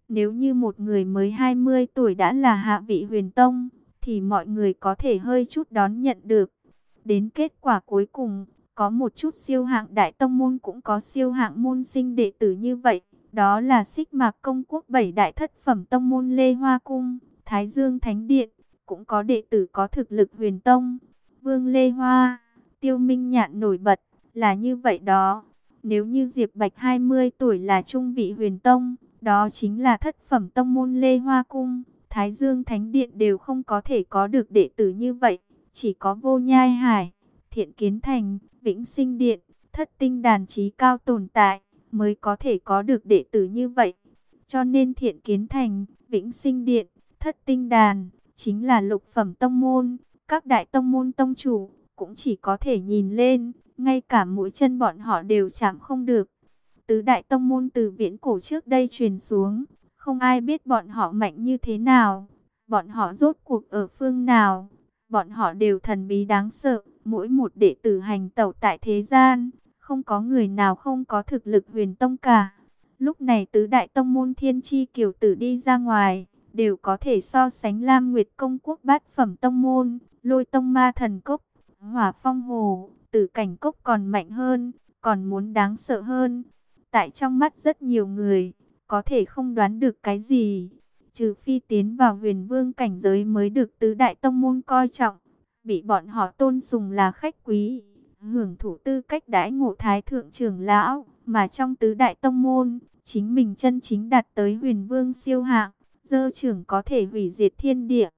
Nếu như một người mới 20 tuổi đã là hạ vị huyền tông, thì mọi người có thể hơi chút đón nhận được. Đến kết quả cuối cùng, có một chút siêu hạng đại tông môn cũng có siêu hạng môn sinh đệ tử như vậy. Đó là Xích Mạc Công Quốc 7 đại thất phẩm tông môn Lê Hoa Cung, Thái Dương Thánh Điện, cũng có đệ tử có thực lực huyền tông. Vương Lê Hoa, Tiêu Minh Nhạn nổi bật, là như vậy đó. Nếu như Diệp Bạch 20 tuổi là trung vị huyền tông, đó chính là thất phẩm tông môn Lê Hoa Cung, Thái Dương Thánh Điện đều không có thể có được đệ tử như vậy. Chỉ có Vô Nhai Hải, Thiện Kiến Thành, Vĩnh Sinh Điện, Thất Tinh Đàn trí cao tồn tại, mới có thể có được đệ tử như vậy. Cho nên Thiện Kiến Thành, Vĩnh Sinh Điện, Thất Tinh Đàn, chính là lục phẩm tông môn. Các đại tông môn tông chủ, cũng chỉ có thể nhìn lên, ngay cả mũi chân bọn họ đều chạm không được. Tứ đại tông môn từ viễn cổ trước đây truyền xuống, không ai biết bọn họ mạnh như thế nào, bọn họ rốt cuộc ở phương nào. Bọn họ đều thần bí đáng sợ, mỗi một đệ tử hành tẩu tại thế gian, không có người nào không có thực lực huyền tông cả. Lúc này tứ đại tông môn thiên chi kiều tử đi ra ngoài, đều có thể so sánh Lam Nguyệt Công Quốc bát phẩm tông môn, Lôi Tông Ma Thần Cốc, Hỏa Phong Hồ, Tử Cảnh Cốc còn mạnh hơn, còn muốn đáng sợ hơn. Tại trong mắt rất nhiều người, có thể không đoán được cái gì, trừ phi tiến vào huyền vương cảnh giới mới được tứ đại tông môn coi trọng, bị bọn họ tôn sùng là khách quý, hưởng thụ tư cách đãi ngộ thái thượng trưởng lão, mà trong tứ đại tông môn, chính mình chân chính đạt tới huyền vương siêu hạng, dơ trưởng có thể hủy diệt thiên địa.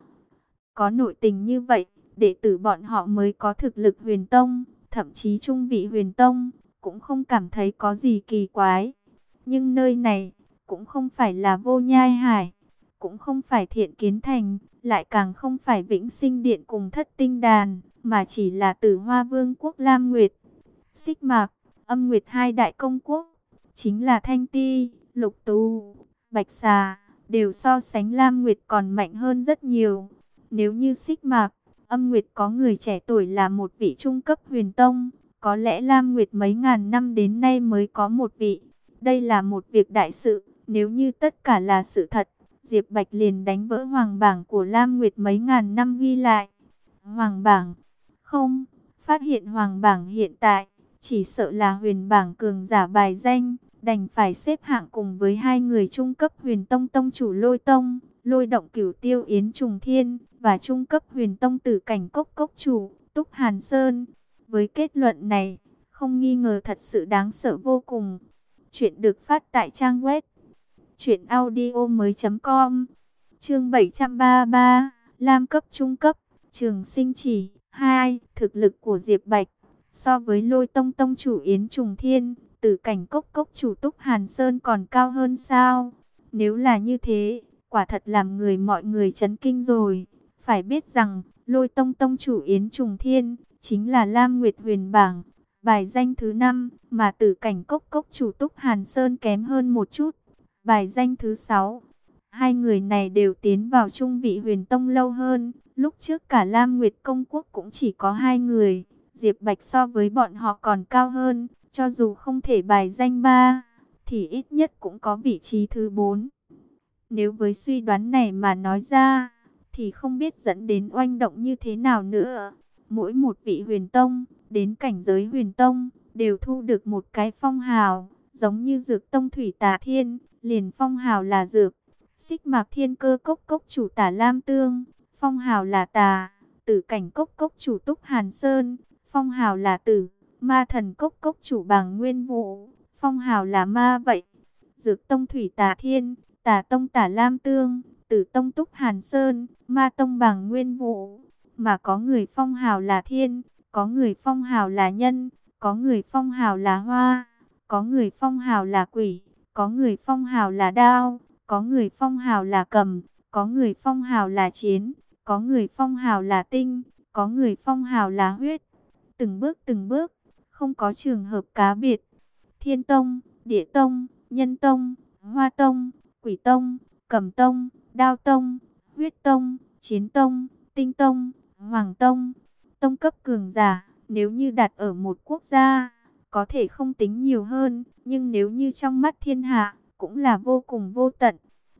Có nội tình như vậy, đệ tử bọn họ mới có thực lực huyền tông, thậm chí trung vị huyền tông, cũng không cảm thấy có gì kỳ quái. Nhưng nơi này, cũng không phải là Vô Nhai Hải, cũng không phải Thiện Kiến Thành, lại càng không phải Vĩnh Sinh Điện cùng Thất Tinh Đàn, mà chỉ là Tử Hoa Vương quốc Lam Nguyệt, Xích Mạc, Âm Nguyệt hai đại công quốc, chính là Thanh Ti, Lục Tu, Bạch Xà, đều so sánh Lam Nguyệt còn mạnh hơn rất nhiều. Nếu như Xích Mạc, Âm Nguyệt có người trẻ tuổi là một vị trung cấp huyền tông, có lẽ Lam Nguyệt mấy ngàn năm đến nay mới có một vị. Đây là một việc đại sự, nếu như tất cả là sự thật, Diệp Bạch liền đánh vỡ hoàng bảng của Lam Nguyệt mấy ngàn năm ghi lại. Hoàng bảng? Không, phát hiện hoàng bảng hiện tại, chỉ sợ là huyền bảng cường giả bài danh, đành phải xếp hạng cùng với hai người trung cấp huyền tông tông chủ Lôi Tông, Lôi Động Cửu Tiêu Yến Trùng Thiên, và trung cấp huyền tông Tử Cảnh Cốc Cốc chủ, Túc Hàn Sơn. Với kết luận này, không nghi ngờ thật sự đáng sợ vô cùng. Chuyện được phát tại trang web truyệnaudiomoi.com. Chương 733, Lam cấp trung cấp, Trường Sinh Chỉ 2, thực lực của Diệp Bạch so với Lôi Tông tông chủ Yến Trùng Thiên, Tử Cảnh Cốc Cốc chủ Túc Hàn Sơn còn cao hơn sao? Nếu là như thế, quả thật làm mọi người chấn kinh rồi. Phải biết rằng, Lôi Tông tông chủ Yến Trùng Thiên chính là Lam Nguyệt huyền bảng bài danh thứ 5, mà Tử Cảnh Cốc Cốc chủ Túc Hàn Sơn kém hơn một chút, bài danh thứ 6. Hai người này đều tiến vào trung vị huyền tông lâu hơn, lúc trước cả Lam Nguyệt Công Quốc cũng chỉ có 2 người, Diệp Bạch so với bọn họ còn cao hơn, cho dù không thể bài danh 3, thì ít nhất cũng có vị trí thứ 4. Nếu với suy đoán này mà nói ra, thì không biết dẫn đến oanh động như thế nào nữa. Mỗi một vị huyền tông, đến cảnh giới huyền tông, đều thu được một cái phong hào, giống như Dược Tông Thủy Tà Thiên, liền phong hào là Dược. Xích Mạc Thiên Cơ Cốc Cốc chủ Tả Lam Tương, phong hào là Tà. Tử Cảnh Cốc Cốc chủ Túc Hàn Sơn, phong hào là Tử. Ma Thần Cốc Cốc chủ Bàng Nguyên Vũ, phong hào là Ma vậy. Dược Tông Thủy Tà Thiên, Tà Tông Tả Lam Tương, Tử Tông Túc Hàn Sơn, Ma Tông Bàng Nguyên Vũ. Mà có người phong hào là Thiên, có người phong hào là Nhân, có người phong hào là Hoa, có người phong hào là Quỷ, có người phong hào là Đao, có người phong hào là Cầm, có người phong hào là Chiến, có người phong hào là Tinh, có người phong hào là Huyết. Từng bước, không có trường hợp cá biệt. Thiên Tông, Địa Tông, Nhân Tông, Hoa Tông, Quỷ Tông, Cầm Tông, Đao Tông, Huyết Tông, Chiến Tông, Tinh Tông, Hoàng Tông. Tông cấp cường giả, nếu như đặt ở một quốc gia, có thể không tính nhiều hơn, nhưng nếu như trong mắt thiên hạ, cũng là vô cùng vô tận.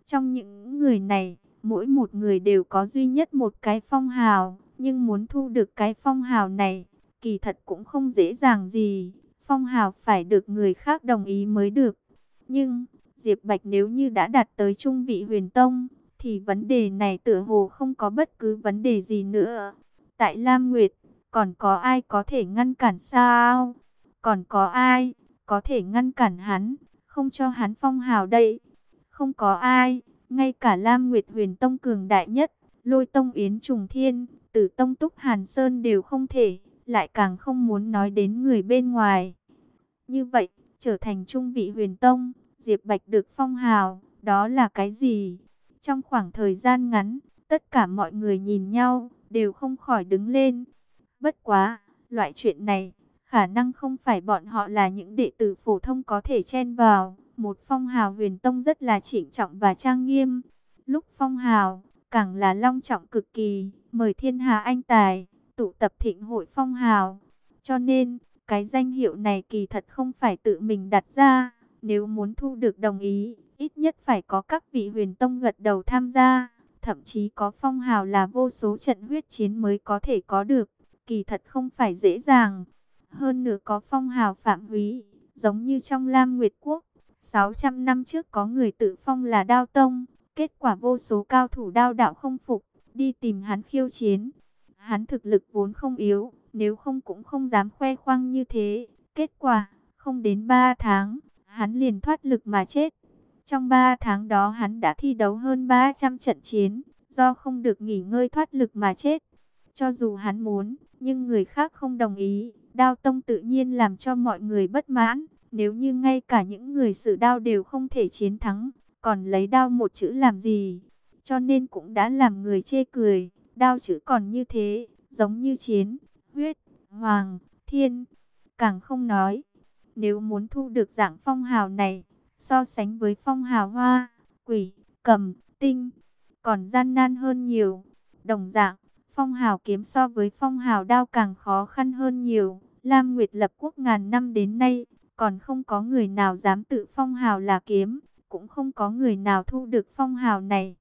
Trong những người này, mỗi một người đều có duy nhất một cái phong hào, nhưng muốn thu được cái phong hào này, kỳ thật cũng không dễ dàng gì. Phong hào phải được người khác đồng ý mới được. Nhưng, Diệp Bạch nếu như đã đạt tới trung vị huyền tông, thì vấn đề này tựa hồ không có bất cứ vấn đề gì nữa. Tại Lam Nguyệt, còn có ai có thể ngăn cản sao? Còn có ai có thể ngăn cản hắn, không cho hắn phong hào đây? Không có ai, ngay cả Lam Nguyệt Huyền Tông cường đại nhất, Lôi Tông Yến Trùng Thiên, Tử Tông Túc Hàn Sơn đều không thể, lại càng không muốn nói đến người bên ngoài. Như vậy, trở thành trung vị Huyền Tông, Diệp Bạch được phong hào, đó là cái gì? Trong khoảng thời gian ngắn, tất cả mọi người nhìn nhau, đều không khỏi đứng lên. Bất quá, loại chuyện này, khả năng không phải bọn họ là những đệ tử phổ thông có thể chen vào. Một phong hào huyền tông rất là trịnh trọng và trang nghiêm. Lúc phong hào, càng là long trọng cực kỳ, mời thiên hà anh tài, tụ tập thịnh hội phong hào. Cho nên, cái danh hiệu này kỳ thật không phải tự mình đặt ra. Nếu muốn thu được đồng ý, ít nhất phải có các vị huyền tông gật đầu tham gia. Thậm chí có phong hào là vô số trận huyết chiến mới có thể có được. Kỳ thật không phải dễ dàng. Hơn nữa có phong hào phạm húy, giống như trong Lam Nguyệt Quốc. 600 năm trước có người tự phong là Đao Tông, kết quả vô số cao thủ đao đạo không phục, đi tìm hắn khiêu chiến. Hắn thực lực vốn không yếu, nếu không cũng không dám khoe khoang như thế. Kết quả, không đến 3 tháng, hắn liền thoát lực mà chết. Trong 3 tháng đó hắn đã thi đấu hơn 300 trận chiến, do không được nghỉ ngơi thoát lực mà chết. Cho dù hắn muốn, nhưng người khác không đồng ý, Đao Tông tự nhiên làm cho mọi người bất mãn. Nếu như ngay cả những người sử đao đều không thể chiến thắng, còn lấy đao một chữ làm gì? Cho nên cũng đã làm người chê cười, đao chữ còn như thế, giống như chiến, huyết, hoàng, thiên. Càng không nói, nếu muốn thu được dạng phong hào này, so sánh với phong hào hoa, quỷ, cầm, tinh, còn gian nan hơn nhiều. Đồng dạng, phong hào kiếm so với phong hào đao càng khó khăn hơn nhiều. Lam Nguyệt lập quốc ngàn năm đến nay, còn không có người nào dám tự phong hào là kiếm, cũng không có người nào thu được phong hào này.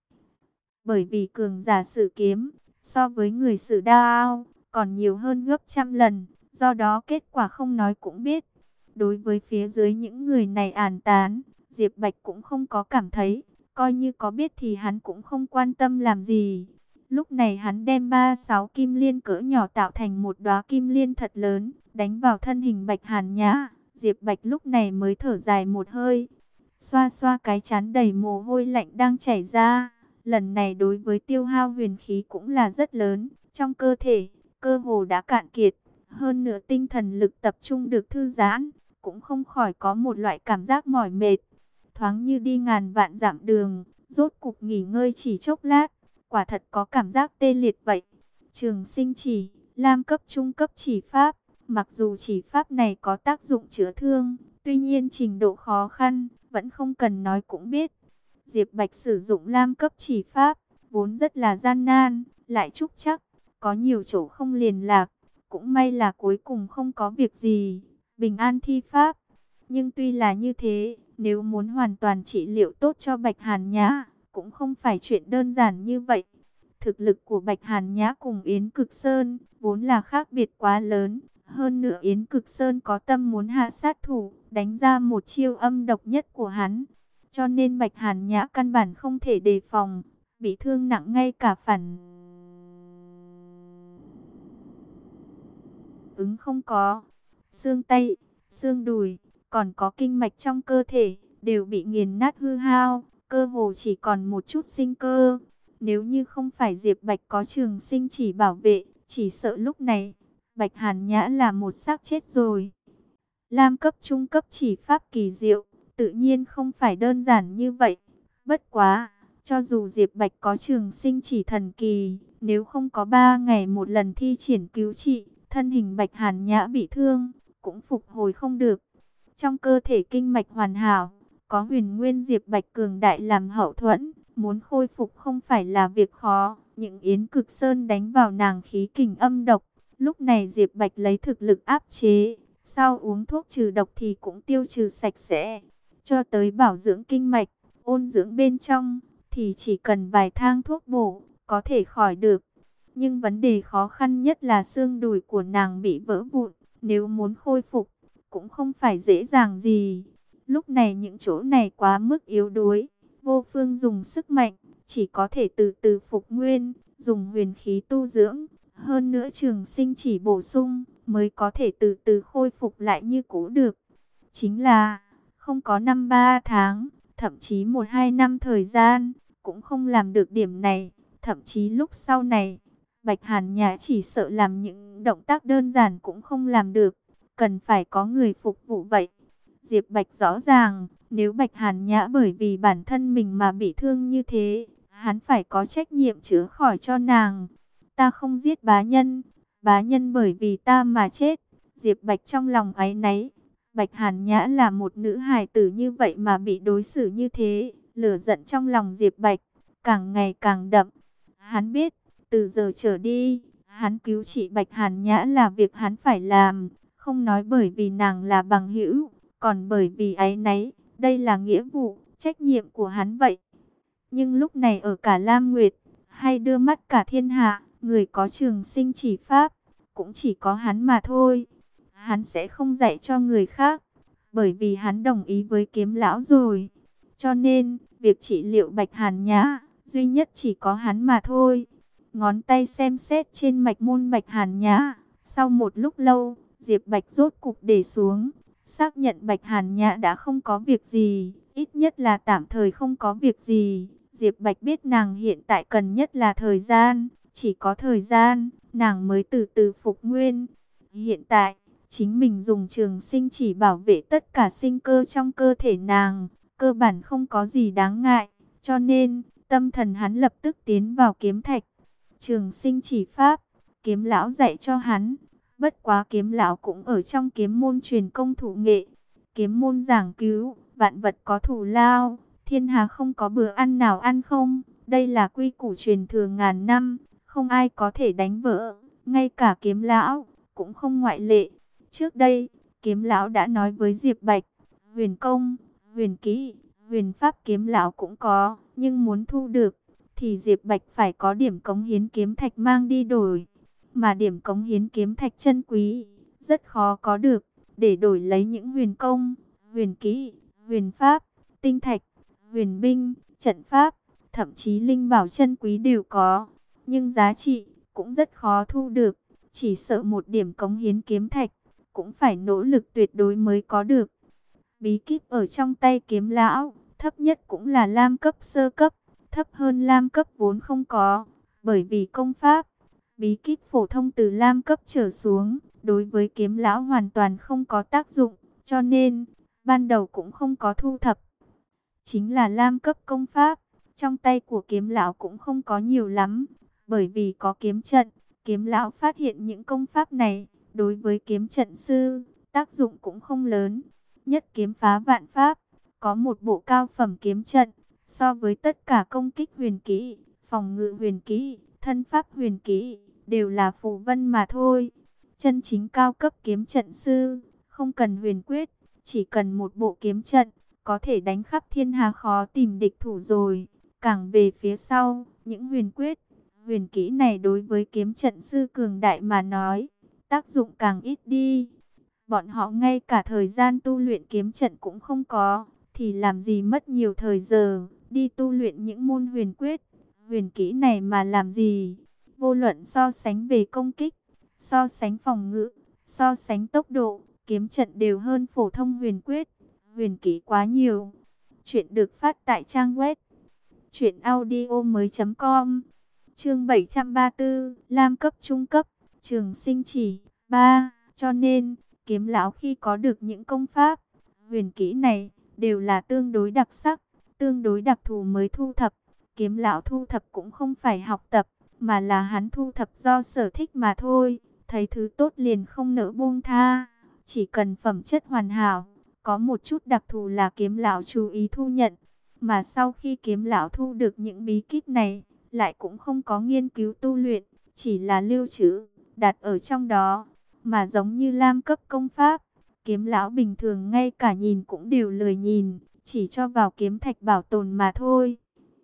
Bởi vì cường giả sử kiếm, so với người sử đao, còn nhiều hơn gấp trăm lần, do đó kết quả không nói cũng biết. Đối với phía dưới những người này àn tán, Diệp Bạch cũng không có cảm thấy, coi như có biết thì hắn cũng không quan tâm làm gì. Lúc này hắn đem 36 kim liên cỡ nhỏ tạo thành một đóa kim liên thật lớn, đánh vào thân hình Bạch Hàn Nhã. Diệp Bạch lúc này mới thở dài một hơi, xoa xoa cái trán đầy mồ hôi lạnh đang chảy ra. Lần này đối với tiêu hao huyền khí cũng là rất lớn, trong cơ thể, cơ hồ đã cạn kiệt. Hơn nữa tinh thần lực tập trung được thư giãn, cũng không khỏi có một loại cảm giác mỏi mệt. Thoáng như đi ngàn vạn dặm đường, rốt cục nghỉ ngơi chỉ chốc lát, quả thật có cảm giác tê liệt vậy. Trường sinh chỉ, lam cấp trung cấp chỉ pháp. Mặc dù chỉ pháp này có tác dụng chữa thương, tuy nhiên trình độ khó khăn, vẫn không cần nói cũng biết. Diệp Bạch sử dụng lam cấp chỉ pháp, vốn rất là gian nan, lại trúc chắc, có nhiều chỗ không liền lạc. Cũng may là cuối cùng không có việc gì, bình an thi pháp. Nhưng tuy là như thế, nếu muốn hoàn toàn trị liệu tốt cho Bạch Hàn Nhã, cũng không phải chuyện đơn giản như vậy. Thực lực của Bạch Hàn Nhã cùng Yến Cực Sơn, vốn là khác biệt quá lớn. Hơn nữa Yến Cực Sơn có tâm muốn hạ sát thủ, đánh ra một chiêu âm độc nhất của hắn. Cho nên Bạch Hàn Nhã căn bản không thể đề phòng, bị thương nặng ngay cả phản ứng không có. Xương tay, xương đùi, còn có kinh mạch trong cơ thể, đều bị nghiền nát hư hao, cơ hồ chỉ còn một chút sinh cơ. Nếu như không phải Diệp Bạch có trường sinh chỉ bảo vệ, chỉ sợ lúc này, Bạch Hàn Nhã là một xác chết rồi. Lam cấp trung cấp chỉ pháp kỳ diệu, tự nhiên không phải đơn giản như vậy. Bất quá, cho dù Diệp Bạch có trường sinh chỉ thần kỳ, nếu không có 3 ngày một lần thi triển cứu trị, thân hình Bạch Hàn Nhã bị thương, cũng phục hồi không được. Trong cơ thể kinh mạch hoàn hảo, có huyền nguyên Diệp Bạch cường đại làm hậu thuẫn, muốn khôi phục không phải là việc khó. Những Yến Cực Sơn đánh vào nàng khí kình âm độc, lúc này Diệp Bạch lấy thực lực áp chế, sau uống thuốc trừ độc thì cũng tiêu trừ sạch sẽ. Cho tới bảo dưỡng kinh mạch, ôn dưỡng bên trong, thì chỉ cần vài thang thuốc bổ, có thể khỏi được. Nhưng vấn đề khó khăn nhất là xương đùi của nàng bị vỡ vụn, nếu muốn khôi phục, cũng không phải dễ dàng gì. Lúc này những chỗ này quá mức yếu đuối, vô phương dùng sức mạnh, chỉ có thể từ từ phục nguyên, dùng huyền khí tu dưỡng. Hơn nữa trường sinh chỉ bổ sung, mới có thể từ từ khôi phục lại như cũ được. Chính là, không có 5-3 tháng, thậm chí 1-2 năm thời gian, cũng không làm được điểm này. Thậm chí lúc sau này, Bạch Hàn Nhã chỉ sợ làm những động tác đơn giản cũng không làm được, cần phải có người phục vụ vậy. Diệp Bạch rõ ràng, nếu Bạch Hàn Nhã bởi vì bản thân mình mà bị thương như thế, hắn phải có trách nhiệm chữa khỏi cho nàng. Ta không giết bá nhân bởi vì ta mà chết. Diệp Bạch trong lòng áy náy. Bạch Hàn Nhã là một nữ hài tử như vậy mà bị đối xử như thế, lửa giận trong lòng Diệp Bạch càng ngày càng đậm. Hắn biết, từ giờ trở đi, hắn cứu chị Bạch Hàn Nhã là việc hắn phải làm, không nói bởi vì nàng là bằng hữu, còn bởi vì áy náy, đây là nghĩa vụ, trách nhiệm của hắn vậy. Nhưng lúc này ở cả Lam Nguyệt, hay đưa mắt cả thiên hạ, người có trường sinh chỉ pháp, cũng chỉ có hắn mà thôi. Hắn sẽ không dạy cho người khác, bởi vì hắn đồng ý với Kiếm lão rồi. Cho nên, việc trị liệu Bạch Hàn Nhã, duy nhất chỉ có hắn mà thôi. Ngón tay xem xét trên mạch môn Bạch Hàn Nhã. Sau một lúc lâu, Diệp Bạch rốt cục để xuống, xác nhận Bạch Hàn Nhã đã không có việc gì, ít nhất là tạm thời không có việc gì. Diệp Bạch biết nàng hiện tại cần nhất là thời gian, chỉ có thời gian, nàng mới từ từ phục nguyên. Hiện tại, chính mình dùng trường sinh chỉ bảo vệ tất cả sinh cơ trong cơ thể nàng, cơ bản không có gì đáng ngại, cho nên, tâm thần hắn lập tức tiến vào kiếm thạch. Trường sinh chỉ pháp, Kiếm lão dạy cho hắn, bất quá Kiếm lão cũng ở trong kiếm môn truyền công thủ nghệ. Kiếm môn giảng cứu, vạn vật có thù lao, thiên hà không có bữa ăn nào ăn không, đây là quy củ truyền thừa ngàn năm, không ai có thể đánh vỡ, ngay cả Kiếm lão cũng không ngoại lệ. Trước đây, Kiếm lão đã nói với Diệp Bạch, huyền công, huyền kỹ, huyền pháp Kiếm lão cũng có, nhưng muốn thu được, thì Diệp Bạch phải có điểm cống hiến kiếm thạch mang đi đổi. Mà điểm cống hiến kiếm thạch chân quý, rất khó có được, để đổi lấy những huyền công, huyền kỹ, huyền pháp, tinh thạch, huyền binh, trận pháp, thậm chí linh bảo chân quý đều có. Nhưng giá trị, cũng rất khó thu được, chỉ sợ một điểm cống hiến kiếm thạch, cũng phải nỗ lực tuyệt đối mới có được. Bí kíp ở trong tay Kiếm lão, thấp nhất cũng là lam cấp sơ cấp, thấp hơn lam cấp vốn không có, bởi vì công pháp, bí kíp phổ thông từ lam cấp trở xuống, đối với Kiếm lão hoàn toàn không có tác dụng, cho nên, ban đầu cũng không có thu thập. Chính là lam cấp công pháp, trong tay của Kiếm lão cũng không có nhiều lắm, bởi vì có kiếm trận, Kiếm lão phát hiện những công pháp này, đối với kiếm trận sư, tác dụng cũng không lớn. Nhất kiếm phá vạn pháp, có một bộ cao phẩm kiếm trận, so với tất cả công kích huyền kỹ, phòng ngự huyền kỹ, thân pháp huyền kỹ, đều là phù vân mà thôi. Chân chính cao cấp kiếm trận sư, không cần huyền quyết, chỉ cần một bộ kiếm trận, có thể đánh khắp thiên hà khó tìm địch thủ rồi. Càng về phía sau, những huyền quyết, huyền kỹ này đối với kiếm trận sư cường đại mà nói, tác dụng càng ít đi. Bọn họ ngay cả thời gian tu luyện kiếm trận cũng không có, thì làm gì mất nhiều thời giờ, đi tu luyện những môn huyền quyết, huyền kỹ này mà làm gì. Vô luận so sánh về công kích, so sánh phòng ngự, so sánh tốc độ, kiếm trận đều hơn phổ thông huyền quyết, huyền kỹ quá nhiều. Chuyện được phát tại trang web truyệnaudiomoi.com. Chương 734, Lam cấp trung cấp, trường sinh chỉ 3, cho nên Kiếm lão khi có được những công pháp, huyền kỹ này, đều là tương đối đặc sắc, tương đối đặc thù mới thu thập. Kiếm lão thu thập cũng không phải học tập, mà là hắn thu thập do sở thích mà thôi. Thấy thứ tốt liền không nỡ buông tha, chỉ cần phẩm chất hoàn hảo. Có một chút đặc thù là Kiếm lão chú ý thu nhận. Mà sau khi Kiếm lão thu được những bí kíp này, lại cũng không có nghiên cứu tu luyện, chỉ là lưu trữ, đặt ở trong đó. Mà giống như lam cấp công pháp, Kiếm lão bình thường ngay cả nhìn cũng đều lười nhìn, chỉ cho vào kiếm thạch bảo tồn mà thôi.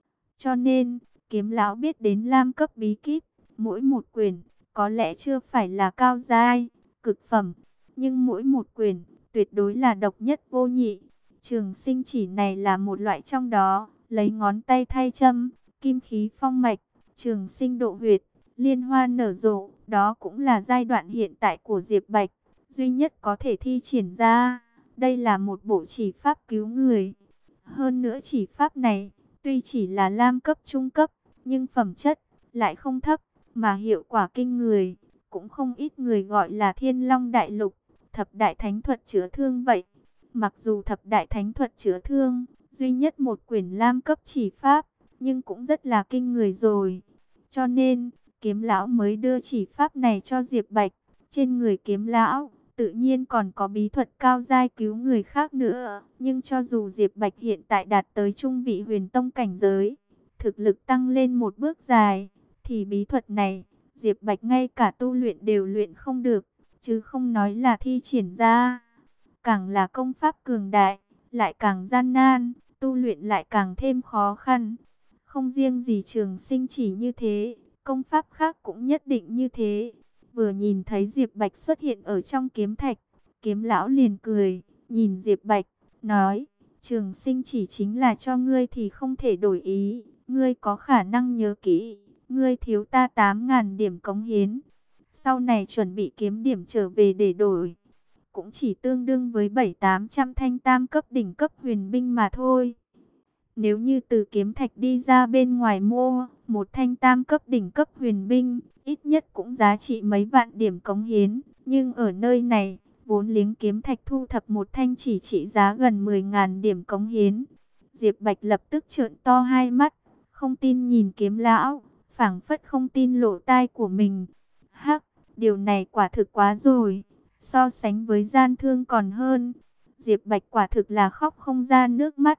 Cho nên, Kiếm lão biết đến lam cấp bí kíp, mỗi một quyển có lẽ chưa phải là cao giai, cực phẩm, nhưng mỗi một quyển tuyệt đối là độc nhất vô nhị. Trường sinh chỉ này là một loại trong đó, lấy ngón tay thay châm, kim khí phong mạch, trường sinh độ huyệt, liên hoa nở rộ, đó cũng là giai đoạn hiện tại của Diệp Bạch, duy nhất có thể thi triển ra. Đây là một bộ chỉ pháp cứu người. Hơn nữa chỉ pháp này, tuy chỉ là lam cấp trung cấp, nhưng phẩm chất lại không thấp, mà hiệu quả kinh người. Cũng không ít người gọi là Thiên Long Đại Lục, thập đại thánh thuật chữa thương vậy. Mặc dù thập đại thánh thuật chữa thương, duy nhất một quyển lam cấp chỉ pháp, nhưng cũng rất là kinh người rồi. Cho nên, Kiếm lão mới đưa chỉ pháp này cho Diệp Bạch. Trên người Kiếm lão tự nhiên còn có bí thuật cao giai cứu người khác nữa. Nhưng cho dù Diệp Bạch hiện tại đạt tới trung vị huyền tông cảnh giới, thực lực tăng lên một bước dài, thì bí thuật này, Diệp Bạch ngay cả tu luyện đều luyện không được, chứ không nói là thi triển ra. Càng là công pháp cường đại, lại càng gian nan, tu luyện lại càng thêm khó khăn. Không riêng gì trường sinh chỉ như thế, công pháp khác cũng nhất định như thế. Vừa nhìn thấy Diệp Bạch xuất hiện ở trong kiếm thạch, Kiếm lão liền cười, nhìn Diệp Bạch, nói, trường sinh chỉ chính là cho ngươi thì không thể đổi ý, ngươi có khả năng nhớ kỹ, ngươi thiếu ta 8.000 điểm cống hiến. Sau này chuẩn bị kiếm điểm trở về để đổi, cũng chỉ tương đương với 700-800 thanh tam cấp đỉnh cấp huyền binh mà thôi. Nếu như từ kiếm thạch đi ra bên ngoài mua một thanh tam cấp đỉnh cấp huyền binh, ít nhất cũng giá trị mấy vạn điểm cống hiến. Nhưng ở nơi này, vốn liếng kiếm thạch thu thập một thanh chỉ trị giá gần 10.000 điểm cống hiến. Diệp Bạch lập tức trợn to hai mắt, không tin nhìn Kiếm lão, phảng phất không tin lỗ tai của mình. Hắc, điều này quả thực quá rồi, so sánh với gian thương còn hơn. Diệp Bạch quả thực là khóc không ra nước mắt.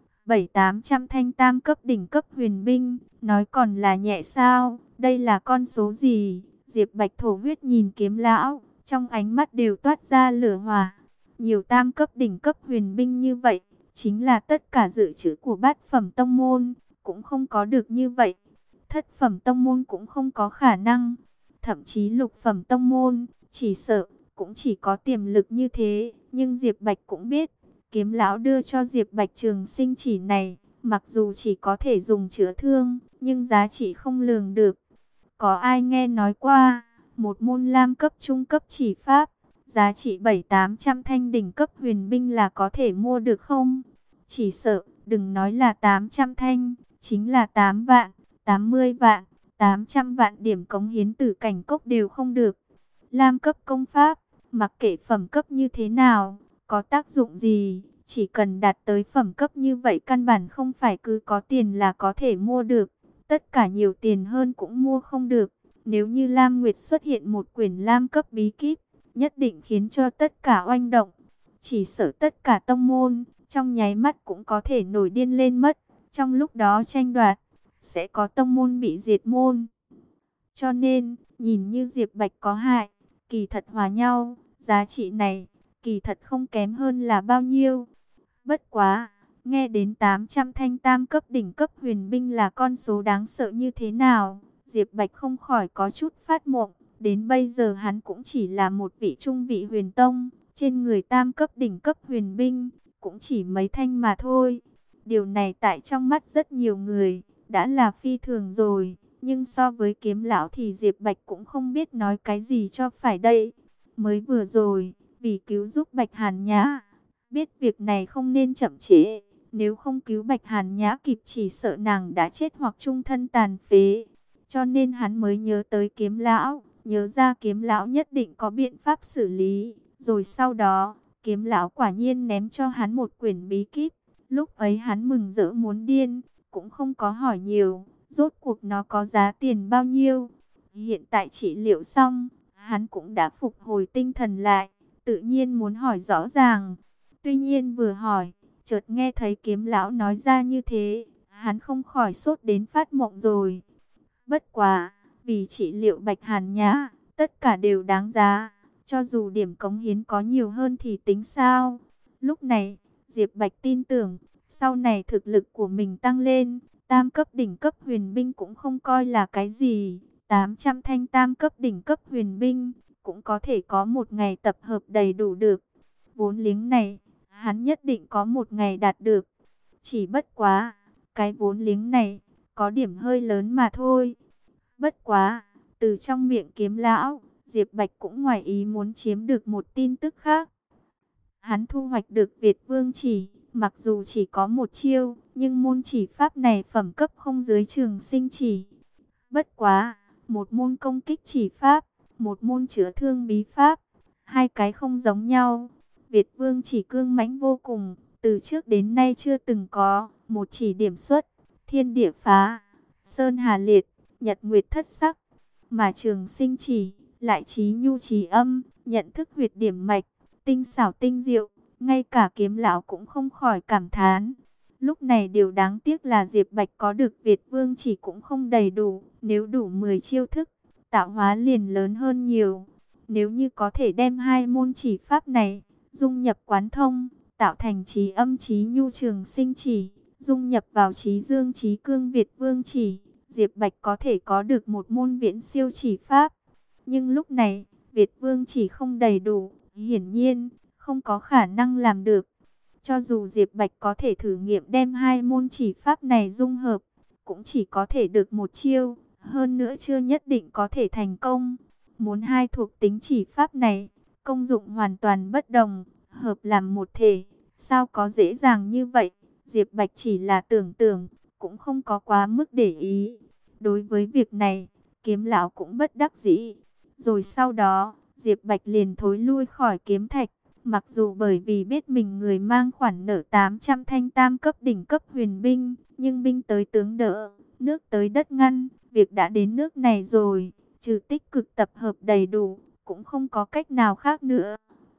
700-800 thanh tam cấp đỉnh cấp huyền binh, nói còn là nhẹ sao, đây là con số gì? Diệp Bạch thổ huyết nhìn Kiếm lão, trong ánh mắt đều toát ra lửa hỏa. Nhiều tam cấp đỉnh cấp huyền binh như vậy, chính là tất cả dự trữ của bát phẩm tông môn, cũng không có được như vậy. Thất phẩm tông môn cũng không có khả năng, thậm chí lục phẩm tông môn, chỉ sợ, cũng chỉ có tiềm lực như thế. Nhưng Diệp Bạch cũng biết, Kiếm lão đưa cho Diệp Bạch trường sinh chỉ này, mặc dù chỉ có thể dùng chữa thương, nhưng giá trị không lường được. Có ai nghe nói qua, một môn lam cấp trung cấp chỉ pháp, giá trị 700-800 thanh đỉnh cấp huyền binh là có thể mua được không? Chỉ sợ, đừng nói là 800 thanh, chính là 8 vạn, 80 vạn, 800 vạn điểm cống hiến tử cảnh cốc đều không được. Lam cấp công pháp, mặc kệ phẩm cấp như thế nào, có tác dụng gì, chỉ cần đạt tới phẩm cấp như vậy căn bản không phải cứ có tiền là có thể mua được. Tất cả nhiều tiền hơn cũng mua không được. Nếu như Lam Nguyệt xuất hiện một quyển Lam cấp bí kíp, nhất định khiến cho tất cả oanh động. Chỉ sợ tất cả tông môn, trong nháy mắt cũng có thể nổi điên lên mất. Trong lúc đó tranh đoạt, sẽ có tông môn bị diệt môn. Cho nên, nhìn như Diệp Bạch có hại, kỳ thật hòa nhau, giá trị này, kỳ thật không kém hơn là bao nhiêu. Bất quá, nghe đến 800 thanh tam cấp đỉnh cấp huyền binh là con số đáng sợ như thế nào, Diệp Bạch không khỏi có chút phát mộng. Đến bây giờ hắn cũng chỉ là một vị trung vị huyền tông, trên người tam cấp đỉnh cấp huyền binh, cũng chỉ mấy thanh mà thôi. Điều này tại trong mắt rất nhiều người, đã là phi thường rồi. Nhưng so với Kiếm lão thì Diệp Bạch cũng không biết nói cái gì cho phải đây. Mới vừa rồi, vì cứu giúp Bạch Hàn Nhã, biết việc này không nên chậm trễ, nếu không cứu Bạch Hàn Nhã kịp chỉ sợ nàng đã chết hoặc chung thân tàn phế. Cho nên hắn mới nhớ tới Kiếm lão, nhớ ra Kiếm lão nhất định có biện pháp xử lý. Rồi sau đó, Kiếm lão quả nhiên ném cho hắn một quyển bí kíp. Lúc ấy hắn mừng rỡ muốn điên, cũng không có hỏi nhiều, rốt cuộc nó có giá tiền bao nhiêu. Hiện tại trị liệu xong, hắn cũng đã phục hồi tinh thần lại, tự nhiên muốn hỏi rõ ràng. Tuy nhiên vừa hỏi, chợt nghe thấy Kiếm lão nói ra như thế, hắn không khỏi sốt đến phát mộng rồi. Bất quá, vì trị liệu Bạch Hàn Nhã, tất cả đều đáng giá, cho dù điểm cống hiến có nhiều hơn thì tính sao. Lúc này, Diệp Bạch tin tưởng, sau này thực lực của mình tăng lên, Tam cấp đỉnh cấp huyền binh cũng không coi là cái gì. 800 thanh tam cấp đỉnh cấp huyền binh cũng có thể có một ngày tập hợp đầy đủ được. Vốn liếng này, hắn nhất định có một ngày đạt được. Chỉ bất quá, cái vốn liếng này có điểm hơi lớn mà thôi. Bất quá, từ trong miệng Kiếm lão, Diệp Bạch cũng ngoài ý muốn chiếm được một tin tức khác. Hắn thu hoạch được Việt Vương chỉ, mặc dù chỉ có một chiêu, nhưng môn chỉ pháp này phẩm cấp không dưới Trường Sinh chỉ. Bất quá, một môn công kích chỉ pháp, một môn chữa thương bí pháp, hai cái không giống nhau. Việt Vương chỉ cương mãnh vô cùng, từ trước đến nay chưa từng có, một chỉ điểm xuất, thiên địa phá, sơn hà liệt, nhật nguyệt thất sắc. Mà Trường Sinh chỉ, lại trí nhu trí âm, nhận thức huyệt điểm mạch, tinh xảo tinh diệu, ngay cả Kiếm lão cũng không khỏi cảm thán. Lúc này điều đáng tiếc là Diệp Bạch có được Việt Vương chỉ cũng không đầy đủ, nếu đủ 10 chiêu thức, tạo hóa liền lớn hơn nhiều. Nếu như có thể đem hai môn chỉ pháp này dung nhập quán thông, tạo thành trí âm trí nhu Trường Sinh chỉ, dung nhập vào trí dương trí cương Việt Vương chỉ, Diệp Bạch có thể có được một môn viễn siêu chỉ pháp. Nhưng lúc này, Việt Vương chỉ không đầy đủ, hiển nhiên không có khả năng làm được. Cho dù Diệp Bạch có thể thử nghiệm đem hai môn chỉ pháp này dung hợp, cũng chỉ có thể được một chiêu, hơn nữa chưa nhất định có thể thành công. Muốn hai thuộc tính chỉ pháp này, công dụng hoàn toàn bất đồng, hợp làm một thể, sao có dễ dàng như vậy? Diệp Bạch chỉ là tưởng tượng, cũng không có quá mức để ý. Đối với việc này, Kiếm lão cũng bất đắc dĩ. Rồi sau đó, Diệp Bạch liền thối lui khỏi kiếm thạch. Mặc dù bởi vì biết mình người mang khoản nợ 800 thanh tam cấp đỉnh cấp huyền binh, nhưng binh tới tướng đỡ, nước tới đất ngăn, việc đã đến nước này rồi, trừ tích cực tập hợp đầy đủ, cũng không có cách nào khác nữa.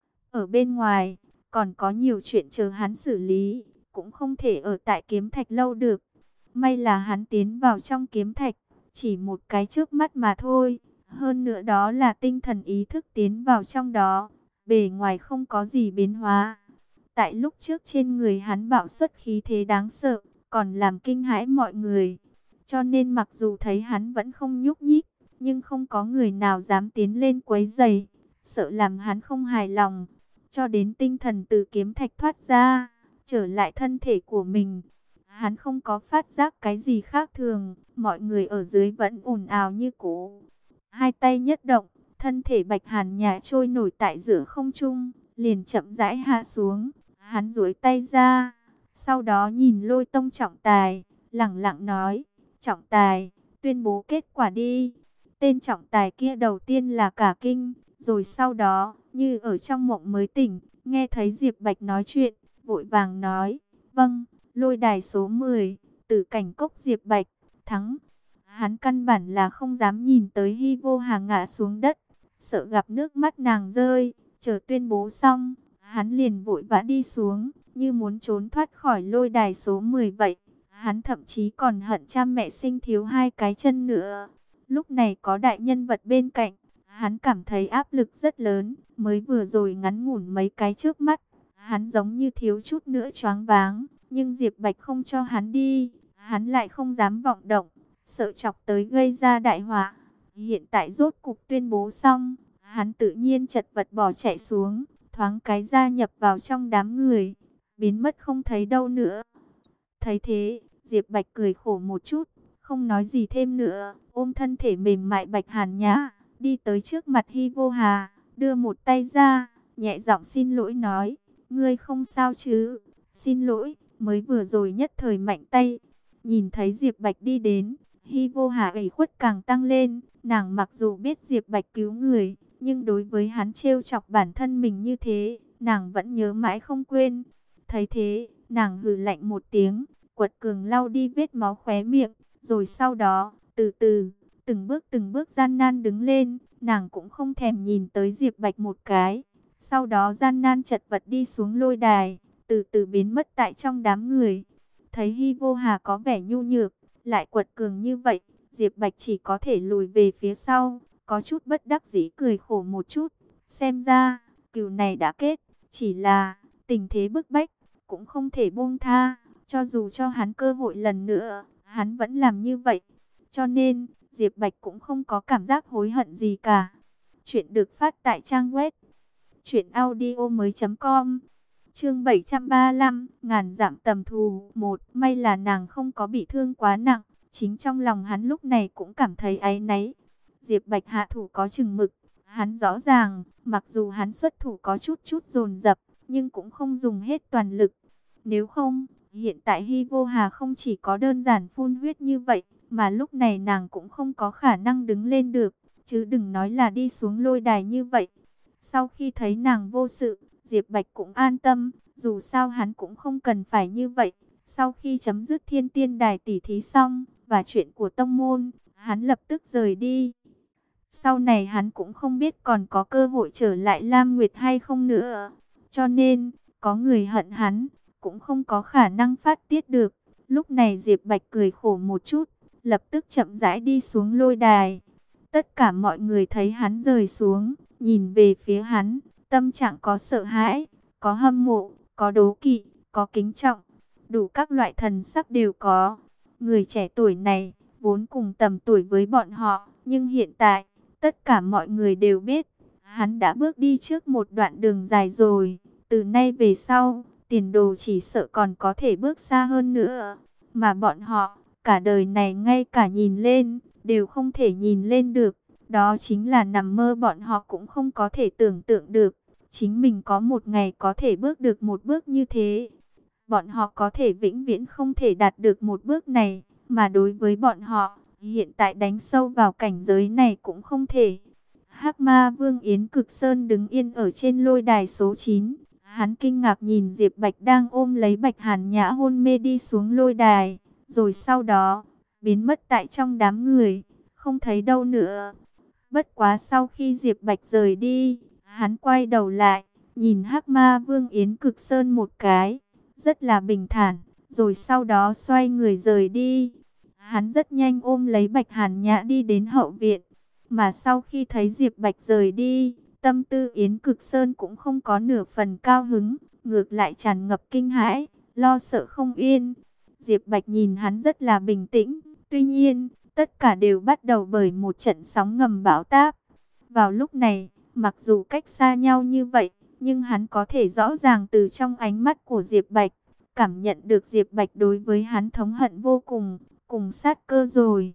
Ở bên ngoài, còn có nhiều chuyện chờ hắn xử lý, cũng không thể ở tại kiếm thạch lâu được. May là hắn tiến vào trong kiếm thạch, chỉ một cái trước mắt mà thôi, hơn nữa đó là tinh thần ý thức tiến vào trong đó. Bề ngoài không có gì biến hóa. Tại lúc trước trên người hắn bạo xuất khí thế đáng sợ, còn làm kinh hãi mọi người. Cho nên mặc dù thấy hắn vẫn không nhúc nhích, nhưng không có người nào dám tiến lên quấy rầy, sợ làm hắn không hài lòng. Cho đến tinh thần từ kiếm thạch thoát ra, trở lại thân thể của mình. Hắn không có phát giác cái gì khác thường, mọi người ở dưới vẫn ồn ào như cũ. Hai tay nhất động, thân thể Bạch Hàn Nhã trôi nổi tại giữa không trung, liền chậm rãi hạ xuống. Hắn duỗi tay ra, sau đó nhìn Lôi Tông Trọng Tài, lẳng lặng nói: Trọng Tài, tuyên bố kết quả đi. Tên Trọng Tài kia đầu tiên là cả kinh, rồi sau đó, như ở trong mộng mới tỉnh, nghe thấy Diệp Bạch nói chuyện, vội vàng nói: Vâng, lôi đài số 10, Tử Cảnh Cốc Diệp Bạch, thắng. Hắn căn bản là không dám nhìn tới Hy Vô Hà ngã xuống đất, sợ gặp nước mắt nàng rơi. Chờ tuyên bố xong, hắn liền vội vã đi xuống, như muốn trốn thoát khỏi lôi đài số 10 vậy. Hắn thậm chí còn hận cha mẹ sinh thiếu hai cái chân nữa. Lúc này có đại nhân vật bên cạnh, hắn cảm thấy áp lực rất lớn. Mới vừa rồi ngắn ngủn mấy cái trước mắt, hắn giống như thiếu chút nữa choáng váng. Nhưng Diệp Bạch không cho hắn đi, hắn lại không dám vọng động, sợ chọc tới gây ra đại họa. Hiện tại rốt cục tuyên bố xong, hắn tự nhiên chật vật bỏ chạy xuống, thoáng cái gia nhập vào trong đám người, biến mất không thấy đâu nữa. Thấy thế, Diệp Bạch cười khổ một chút, không nói gì thêm nữa, ôm thân thể mềm mại Bạch Hàn Nhã, đi tới trước mặt Hy Vô Hà, đưa một tay ra, nhẹ giọng xin lỗi nói: Ngươi không sao chứ? Xin lỗi, mới vừa rồi nhất thời mạnh tay. Nhìn thấy Diệp Bạch đi đến, Hy Vô Hà ủy khuất càng tăng lên. Nàng mặc dù biết Diệp Bạch cứu người, nhưng đối với hắn trêu chọc bản thân mình như thế, nàng vẫn nhớ mãi không quên. Thấy thế, nàng hừ lạnh một tiếng, quật cường lau đi vết máu khóe miệng, rồi sau đó, từ từ, từng bước gian nan đứng lên. Nàng cũng không thèm nhìn tới Diệp Bạch một cái. Sau đó gian nan chật vật đi xuống lôi đài, từ từ biến mất tại trong đám người. Thấy Hy Vô Hà có vẻ nhu nhược, lại quật cường như vậy, Diệp Bạch chỉ có thể lùi về phía sau, có chút bất đắc dĩ cười khổ một chút. Xem ra, cừu này đã kết, chỉ là tình thế bức bách, cũng không thể buông tha. Cho dù cho hắn cơ hội lần nữa, hắn vẫn làm như vậy. Cho nên, Diệp Bạch cũng không có cảm giác hối hận gì cả. Chuyện được phát tại trang web truyệnaudiomoi.com. Chương 735, ngàn dặm tầm thù. Một, may là nàng không có bị thương quá nặng. Chính trong lòng hắn lúc này cũng cảm thấy áy náy. Diệp Bạch hạ thủ có chừng mực, hắn rõ ràng, mặc dù hắn xuất thủ có chút dồn dập, nhưng cũng không dùng hết toàn lực. Nếu không, hiện tại Hy Vô Hà không chỉ có đơn giản phun huyết như vậy, mà lúc này nàng cũng không có khả năng đứng lên được, chứ đừng nói là đi xuống lôi đài như vậy. Sau khi thấy nàng vô sự, Diệp Bạch cũng an tâm, dù sao hắn cũng không cần phải như vậy. Sau khi chấm dứt Thiên Tiên Đài tỉ thí xong, và chuyện của tông môn, hắn lập tức rời đi. Sau này hắn cũng không biết còn có cơ hội trở lại Lam Nguyệt hay không nữa. Cho nên, có người hận hắn, cũng không có khả năng phát tiết được. Lúc này Diệp Bạch cười khổ một chút, lập tức chậm rãi đi xuống lôi đài. Tất cả mọi người thấy hắn rời xuống, nhìn về phía hắn, tâm trạng có sợ hãi, có hâm mộ, có đố kỵ, có kính trọng, đủ các loại thần sắc đều có. Người trẻ tuổi này, vốn cùng tầm tuổi với bọn họ, nhưng hiện tại, tất cả mọi người đều biết, hắn đã bước đi trước một đoạn đường dài rồi. Từ nay về sau, tiền đồ chỉ sợ còn có thể bước xa hơn nữa. Mà bọn họ, cả đời này ngay cả nhìn lên, đều không thể nhìn lên được. Đó chính là nằm mơ bọn họ cũng không có thể tưởng tượng được. Chính mình có một ngày có thể bước được một bước như thế. Bọn họ có thể vĩnh viễn không thể đạt được một bước này. Mà đối với bọn họ, hiện tại đánh sâu vào cảnh giới này cũng không thể. Hắc Ma Vương Yến Cực Sơn đứng yên ở trên lôi đài số 9. Hắn kinh ngạc nhìn Diệp Bạch đang ôm lấy Bạch Hàn Nhã hôn mê đi xuống lôi đài. Rồi sau đó, biến mất tại trong đám người, không thấy đâu nữa. Bất quá sau khi Diệp Bạch rời đi, hắn quay đầu lại, nhìn Hắc Ma Vương Yến Cực Sơn một cái, rất là bình thản, rồi sau đó xoay người rời đi. Hắn rất nhanh ôm lấy Bạch Hàn Nhã đi đến hậu viện, mà sau khi thấy Diệp Bạch rời đi, tâm tư Yến Cực Sơn cũng không có nửa phần cao hứng, ngược lại tràn ngập kinh hãi, lo sợ không yên. Diệp Bạch nhìn hắn rất là bình tĩnh, tuy nhiên, tất cả đều bắt đầu bởi một trận sóng ngầm bão táp. Vào lúc này, mặc dù cách xa nhau như vậy, nhưng hắn có thể rõ ràng từ trong ánh mắt của Diệp Bạch, cảm nhận được Diệp Bạch đối với hắn thống hận vô cùng, cùng sát cơ rồi.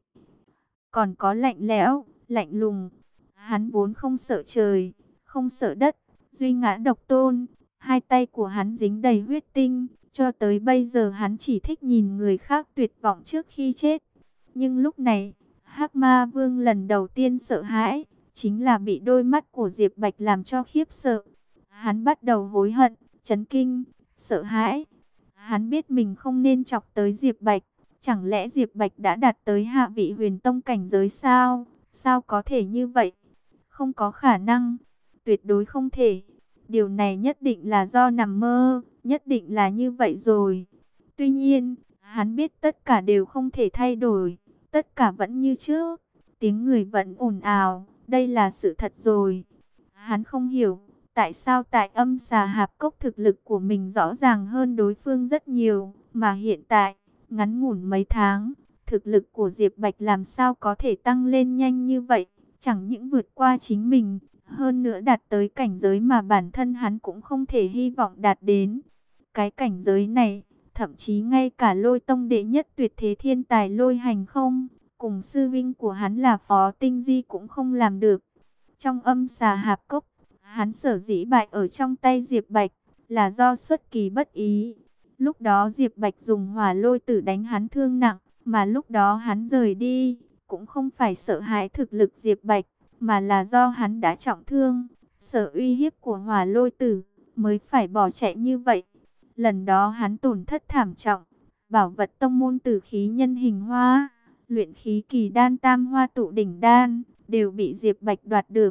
Còn có lạnh lẽo, lạnh lùng. Hắn vốn không sợ trời, không sợ đất, duy ngã độc tôn. Hai tay của hắn dính đầy huyết tinh, cho tới bây giờ hắn chỉ thích nhìn người khác tuyệt vọng trước khi chết. Nhưng lúc này, Hắc Ma Vương lần đầu tiên sợ hãi, chính là bị đôi mắt của Diệp Bạch làm cho khiếp sợ. Hắn bắt đầu hối hận, chấn kinh, sợ hãi. Hắn biết mình không nên chọc tới Diệp Bạch. Chẳng lẽ Diệp Bạch đã đạt tới hạ vị huyền tông cảnh giới sao? Sao có thể như vậy? Không có khả năng. Tuyệt đối không thể. Điều này nhất định là do nằm mơ. Nhất định là như vậy rồi. Tuy nhiên, hắn biết tất cả đều không thể thay đổi. Tất cả vẫn như trước. Tiếng người vẫn ồn ào. Đây là sự thật rồi. Hắn không hiểu. Tại sao tại Âm Xà Hạp Cốc thực lực của mình rõ ràng hơn đối phương rất nhiều. Mà hiện tại, ngắn ngủn mấy tháng, thực lực của Diệp Bạch làm sao có thể tăng lên nhanh như vậy, chẳng những vượt qua chính mình, hơn nữa đạt tới cảnh giới mà bản thân hắn cũng không thể hy vọng đạt đến. Cái cảnh giới này, thậm chí ngay cả Lôi Tông đệ nhất tuyệt thế thiên tài Lôi Hành Không, cùng sư vinh của hắn là Phó Tinh Di cũng không làm được. Trong Âm Xà Hạp Cốc, hắn sở dĩ bại ở trong tay Diệp Bạch, là do xuất kỳ bất ý. Lúc đó Diệp Bạch dùng hỏa lôi tử đánh hắn thương nặng, mà lúc đó hắn rời đi, cũng không phải sợ hãi thực lực Diệp Bạch, mà là do hắn đã trọng thương, sợ uy hiếp của hỏa lôi tử, mới phải bỏ chạy như vậy. Lần đó hắn tổn thất thảm trọng, bảo vật tông môn tử khí nhân hình hoa, luyện khí kỳ đan tam hoa tụ đỉnh đan, đều bị Diệp Bạch đoạt được.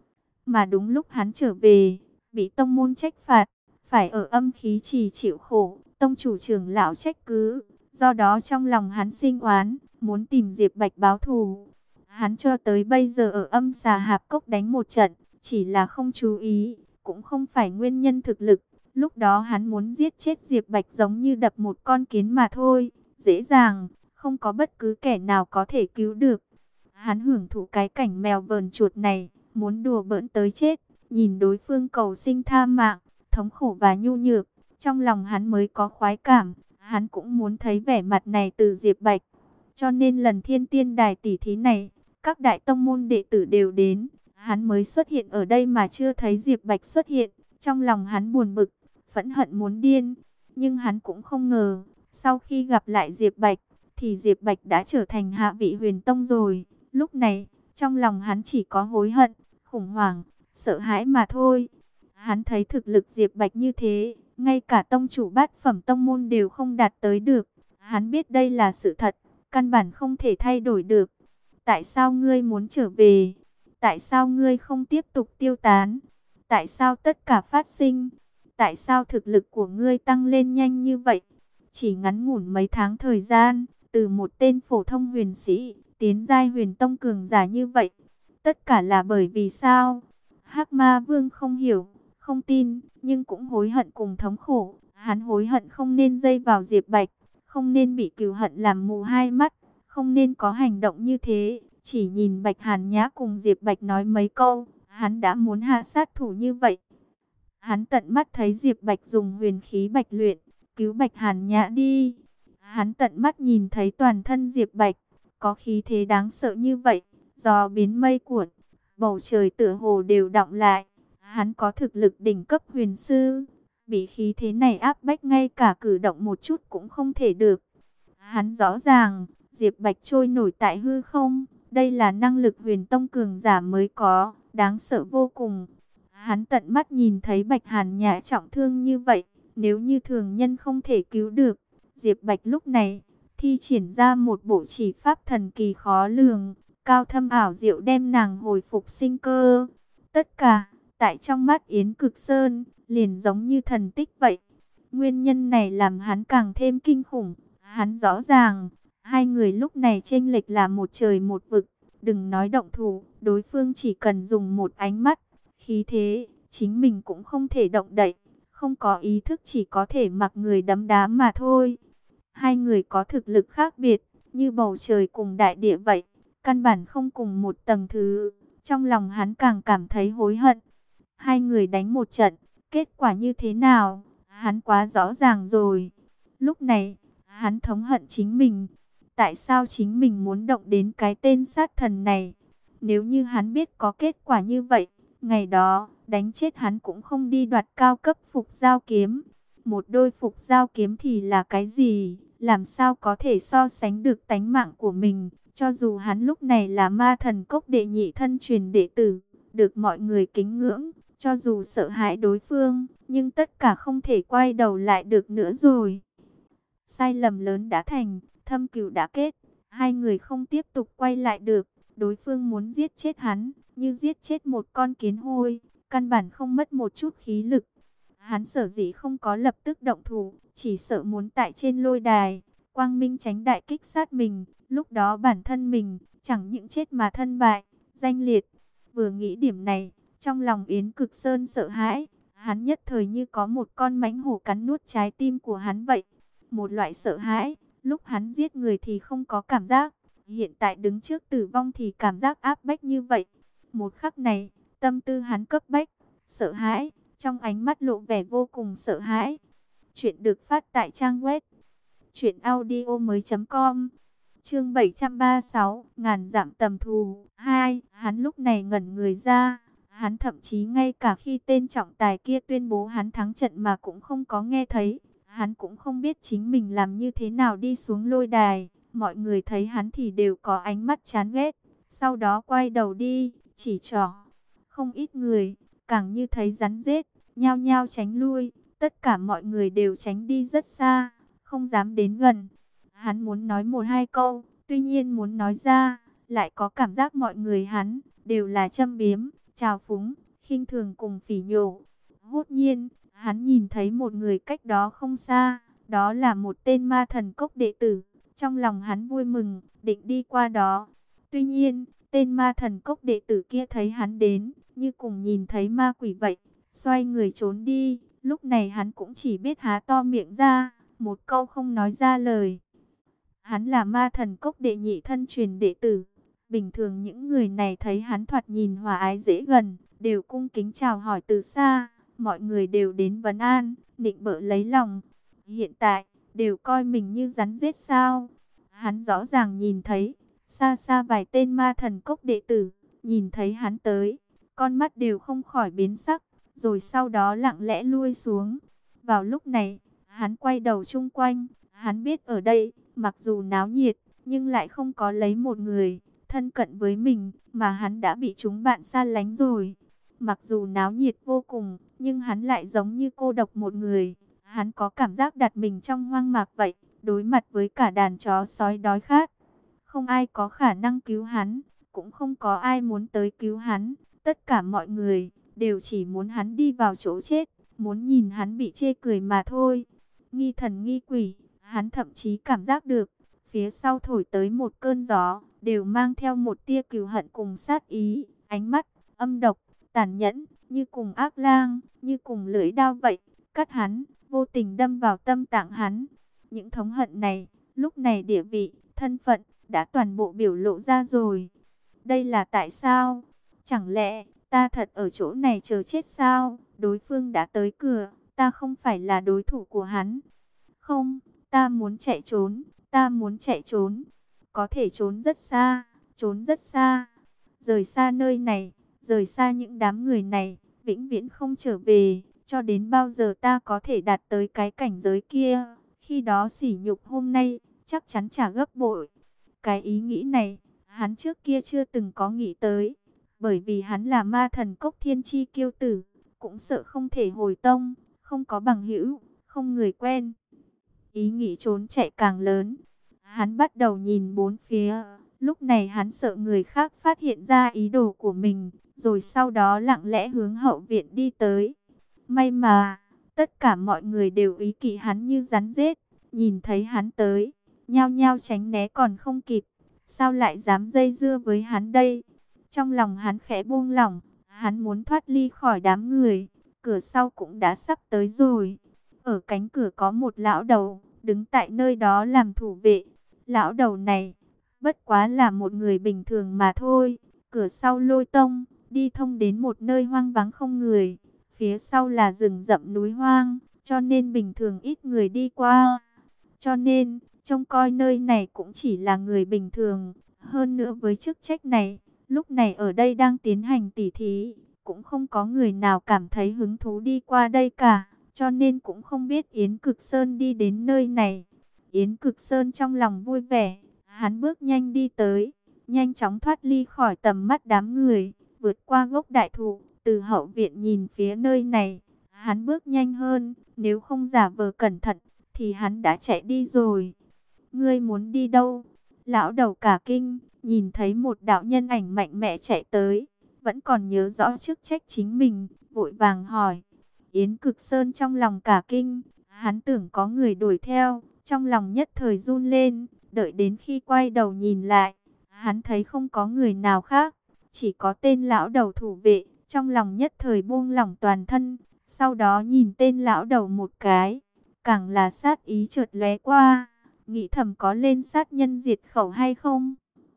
Mà đúng lúc hắn trở về, bị tông môn trách phạt, phải ở âm khí trì chịu khổ. Tông chủ trưởng lão trách cứ, do đó trong lòng hắn sinh oán, muốn tìm Diệp Bạch báo thù. Hắn cho tới bây giờ ở Âm Xà Hạp Cốc đánh một trận, chỉ là không chú ý, cũng không phải nguyên nhân thực lực. Lúc đó hắn muốn giết chết Diệp Bạch giống như đập một con kiến mà thôi, dễ dàng, không có bất cứ kẻ nào có thể cứu được. Hắn hưởng thụ cái cảnh mèo vờn chuột này, muốn đùa bỡn tới chết, nhìn đối phương cầu sinh tha mạng, thống khổ và nhu nhược, trong lòng hắn mới có khoái cảm. Hắn cũng muốn thấy vẻ mặt này từ Diệp Bạch. Cho nên lần Thiên Tiên Đài tỷ thí này, các đại tông môn đệ tử đều đến. Hắn mới xuất hiện ở đây mà chưa thấy Diệp Bạch xuất hiện. Trong lòng hắn buồn bực, phẫn hận muốn điên. Nhưng hắn cũng không ngờ, sau khi gặp lại Diệp Bạch, thì Diệp Bạch đã trở thành hạ vị Huyền Tông rồi. Lúc này, trong lòng hắn chỉ có hối hận, khủng hoảng, sợ hãi mà thôi. Hắn thấy thực lực Diệp Bạch như thế, ngay cả tông chủ bát phẩm tông môn đều không đạt tới được. Hắn biết đây là sự thật, căn bản không thể thay đổi được. Tại sao ngươi muốn trở về? Tại sao ngươi không tiếp tục tiêu tán? Tại sao tất cả phát sinh? Tại sao thực lực của ngươi tăng lên nhanh như vậy? Chỉ ngắn ngủn mấy tháng thời gian, từ một tên phổ thông huyền sĩ, tiến giai huyền tông cường giả như vậy. Tất cả là bởi vì sao? Hắc Ma Vương không hiểu, không tin, nhưng cũng hối hận cùng thống khổ. Hắn hối hận không nên dây vào Diệp Bạch, không nên bị cừu hận làm mù hai mắt, không nên có hành động như thế. Chỉ nhìn Bạch Hàn Nhã cùng Diệp Bạch nói mấy câu, hắn đã muốn hạ sát thủ như vậy. Hắn tận mắt thấy Diệp Bạch dùng huyền khí bạch luyện, cứu Bạch Hàn Nhã đi. Hắn tận mắt nhìn thấy toàn thân Diệp Bạch, có khí thế đáng sợ như vậy, gió biến mây cuộn, bầu trời tựa hồ đều đọng lại. Hắn có thực lực đỉnh cấp huyền sư, bị khí thế này áp bách ngay cả cử động một chút cũng không thể được. Hắn rõ ràng, Diệp Bạch trôi nổi tại hư không, đây là năng lực huyền tông cường giả mới có, đáng sợ vô cùng. Hắn tận mắt nhìn thấy Bạch Hàn Nhã trọng thương như vậy, nếu như thường nhân không thể cứu được, Diệp Bạch lúc này thi triển ra một bộ chỉ pháp thần kỳ khó lường, cao thâm ảo diệu đem nàng hồi phục sinh cơ. Tất cả tại trong mắt Yến Cực Sơn, liền giống như thần tích vậy. Nguyên nhân này làm hắn càng thêm kinh khủng. Hắn rõ ràng, hai người lúc này chênh lệch là một trời một vực. Đừng nói động thủ, đối phương chỉ cần dùng một ánh mắt, khí thế, chính mình cũng không thể động đậy. Không có ý thức chỉ có thể mặc người đấm đá mà thôi. Hai người có thực lực khác biệt, như bầu trời cùng đại địa vậy. Căn bản không cùng một tầng thứ. Trong lòng hắn càng cảm thấy hối hận. Hai người đánh một trận, kết quả như thế nào? Hắn quá rõ ràng rồi. Lúc này, hắn thống hận chính mình. Tại sao chính mình muốn động đến cái tên sát thần này? Nếu như hắn biết có kết quả như vậy, ngày đó, đánh chết hắn cũng không đi đoạt cao cấp phục giao kiếm. Một đôi phục giao kiếm thì là cái gì? Làm sao có thể so sánh được tánh mạng của mình? Cho dù hắn lúc này là ma thần cốc đệ nhị thân truyền đệ tử, được mọi người kính ngưỡng, cho dù sợ hãi đối phương, nhưng tất cả không thể quay đầu lại được nữa rồi. Sai lầm lớn đã thành, thâm cừu đã kết, hai người không tiếp tục quay lại được. Đối phương muốn giết chết hắn, như giết chết một con kiến hôi, căn bản không mất một chút khí lực. Hắn sở dĩ không có lập tức động thủ, chỉ sợ muốn tại trên lôi đài, quang minh tránh đại kích sát mình. Lúc đó bản thân mình, chẳng những chết mà thân bại, danh liệt. Vừa nghĩ điểm này, trong lòng Yến Cực Sơn sợ hãi. Hắn nhất thời như có một con mãnh hổ cắn nuốt trái tim của hắn vậy. Một loại sợ hãi, lúc hắn giết người thì không có cảm giác. Hiện tại đứng trước tử vong thì cảm giác áp bách như vậy. Một khắc này, tâm tư hắn cấp bách, sợ hãi, trong ánh mắt lộ vẻ vô cùng sợ hãi. Chuyện được phát tại trang web truyệnaudiomoi.com. Chương 736, ngàn dặm tầm thù 2. Hắn lúc này ngẩn người ra. Hắn thậm chí ngay cả khi tên trọng tài kia tuyên bố hắn thắng trận mà cũng không có nghe thấy. Hắn cũng không biết chính mình làm như thế nào đi xuống lôi đài. Mọi người thấy hắn thì đều có ánh mắt chán ghét. Sau đó quay đầu đi, chỉ trỏ. Không ít người, càng như thấy rắn rết, nhao nhao tránh lui. Tất cả mọi người đều tránh đi rất xa, không dám đến gần. Hắn muốn nói một hai câu, tuy nhiên muốn nói ra, lại có cảm giác mọi người hắn đều là châm biếm, trào phúng, khinh thường cùng phỉ nhổ. Hốt nhiên, hắn nhìn thấy một người cách đó không xa, đó là một tên ma thần cốc đệ tử. Trong lòng hắn vui mừng, định đi qua đó. Tuy nhiên, tên ma thần cốc đệ tử kia thấy hắn đến, như cùng nhìn thấy ma quỷ vậy, xoay người trốn đi. Lúc này hắn cũng chỉ biết há to miệng ra, một câu không nói ra lời. Hắn là Ma Thần Cốc đệ nhị thân truyền đệ tử. Bình thường những người này thấy hắn thoạt nhìn hòa ái dễ gần, đều cung kính chào hỏi từ xa. Mọi người đều đến vấn an, nịnh bợ lấy lòng. Hiện tại, đều coi mình như rắn rết sao. Hắn rõ ràng nhìn thấy, xa xa vài tên Ma Thần Cốc đệ tử, nhìn thấy hắn tới, con mắt đều không khỏi biến sắc, rồi sau đó lặng lẽ lui xuống. Vào lúc này, hắn quay đầu chung quanh, hắn biết ở đây, mặc dù náo nhiệt, nhưng lại không có lấy một người thân cận với mình, mà hắn đã bị chúng bạn xa lánh rồi. Mặc dù náo nhiệt vô cùng, nhưng hắn lại giống như cô độc một người. Hắn có cảm giác đặt mình trong hoang mạc vậy, đối mặt với cả đàn chó sói đói khát. Không ai có khả năng cứu hắn, cũng không có ai muốn tới cứu hắn. Tất cả mọi người đều chỉ muốn hắn đi vào chỗ chết, muốn nhìn hắn bị chê cười mà thôi. Nghi thần nghi quỷ, hắn thậm chí cảm giác được, phía sau thổi tới một cơn gió, đều mang theo một tia cừu hận cùng sát ý, ánh mắt âm độc, tàn nhẫn, như cùng ác lang, như cùng lưỡi dao vậy, cắt hắn, vô tình đâm vào tâm tạng hắn. Những thống hận này, lúc này địa vị, thân phận, đã toàn bộ biểu lộ ra rồi. Đây là tại sao? Chẳng lẽ, ta thật ở chỗ này chờ chết sao? Đối phương đã tới cửa, ta không phải là đối thủ của hắn. Không, ta muốn chạy trốn, ta muốn chạy trốn. Có thể trốn rất xa. Rời xa nơi này, rời xa những đám người này, vĩnh viễn không trở về. Cho đến bao giờ ta có thể đạt tới cái cảnh giới kia, khi đó sỉ nhục hôm nay, chắc chắn trả gấp bội. Cái ý nghĩ này, hắn trước kia chưa từng có nghĩ tới. Bởi vì hắn là Ma Thần Cốc thiên chi kiêu tử, cũng sợ không thể hồi tông, không có bằng hữu, không người quen. Ý nghĩ trốn chạy càng lớn. Hắn bắt đầu nhìn bốn phía. Lúc này hắn sợ người khác phát hiện ra ý đồ của mình, rồi sau đó lặng lẽ hướng hậu viện đi tới. May mà, tất cả mọi người đều ý kỵ hắn như rắn rết. Nhìn thấy hắn tới, nhao nhao tránh né còn không kịp. Sao lại dám dây dưa với hắn đây? Trong lòng hắn khẽ buông lỏng, hắn muốn thoát ly khỏi đám người. Cửa sau cũng đã sắp tới rồi. Ở cánh cửa có một lão đầu, đứng tại nơi đó làm thủ vệ. Lão đầu này, bất quá là một người bình thường mà thôi. Cửa sau Lôi Tông, đi thông đến một nơi hoang vắng không người. Phía sau là rừng rậm núi hoang, cho nên bình thường ít người đi qua. Cho nên, trông coi nơi này cũng chỉ là người bình thường. Hơn nữa với chức trách này, lúc này ở đây đang tiến hành tỉ thí, cũng không có người nào cảm thấy hứng thú đi qua đây cả. Cho nên cũng không biết Yến Cực Sơn đi đến nơi này. Yến Cực Sơn trong lòng vui vẻ, hắn bước nhanh đi tới, nhanh chóng thoát ly khỏi tầm mắt đám người, vượt qua gốc đại thụ, từ hậu viện nhìn phía nơi này. Hắn bước nhanh hơn, nếu không giả vờ cẩn thận, thì hắn đã chạy đi rồi. Ngươi muốn đi đâu? Lão đầu cả kinh, nhìn thấy một đạo nhân ảnh mạnh mẽ chạy tới, vẫn còn nhớ rõ chức trách chính mình, vội vàng hỏi. Yến Cực Sơn trong lòng cả kinh, hắn tưởng có người đuổi theo, trong lòng nhất thời run lên, đợi đến khi quay đầu nhìn lại, hắn thấy không có người nào khác, chỉ có tên lão đầu thủ vệ, trong lòng nhất thời buông lỏng toàn thân, sau đó nhìn tên lão đầu một cái, càng là sát ý chợt lóe qua, nghĩ thầm có lên sát nhân diệt khẩu hay không.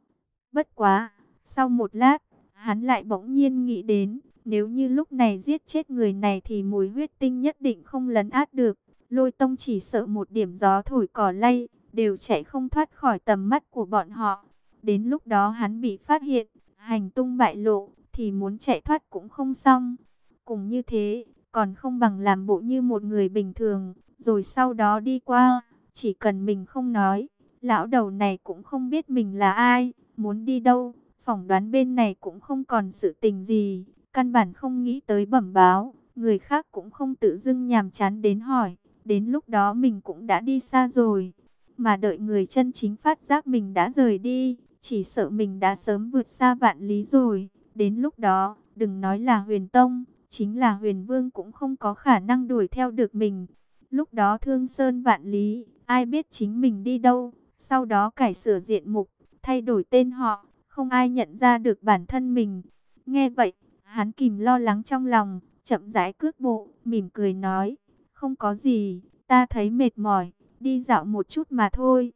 Bất quá, sau một lát, hắn lại bỗng nhiên nghĩ đến, nếu như lúc này giết chết người này thì mùi huyết tinh nhất định không lấn át được. Lôi Tông chỉ sợ một điểm gió thổi cỏ lay, đều chạy không thoát khỏi tầm mắt của bọn họ. Đến lúc đó hắn bị phát hiện, hành tung bại lộ, thì muốn chạy thoát cũng không xong. Cùng như thế, còn không bằng làm bộ như một người bình thường, rồi sau đó đi qua. Chỉ cần mình không nói, lão đầu này cũng không biết mình là ai, muốn đi đâu. Phỏng đoán bên này cũng không còn sự tình gì, căn bản không nghĩ tới bẩm báo, người khác cũng không tự dưng nhàm chán đến hỏi, đến lúc đó mình cũng đã đi xa rồi. Mà đợi người chân chính phát giác mình đã rời đi, chỉ sợ mình đã sớm vượt xa vạn lý rồi. Đến lúc đó, đừng nói là Huyền Tông, chính là Huyền Vương cũng không có khả năng đuổi theo được mình. Lúc đó thương sơn vạn lý, ai biết chính mình đi đâu, sau đó cải sửa diện mục, thay đổi tên họ, không ai nhận ra được bản thân mình. Nghe vậy, hắn kìm lo lắng trong lòng, chậm rãi cước bộ, mỉm cười nói, không có gì, ta thấy mệt mỏi, đi dạo một chút mà thôi.